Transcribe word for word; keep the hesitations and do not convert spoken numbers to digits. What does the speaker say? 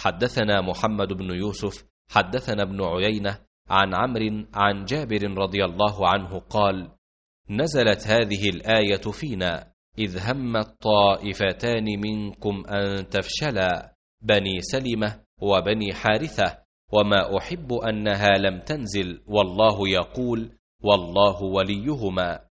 حدثنا محمد بن يوسف حدثنا ابن عيينة عن عمرو عن جابر رضي الله عنه قال: نزلت هذه الآية فينا إذ همت طائفتان منكم أن تفشلا، بني سلمة وبني حارثة، وما أحب أنها لم تنزل والله يقول والله وليهما.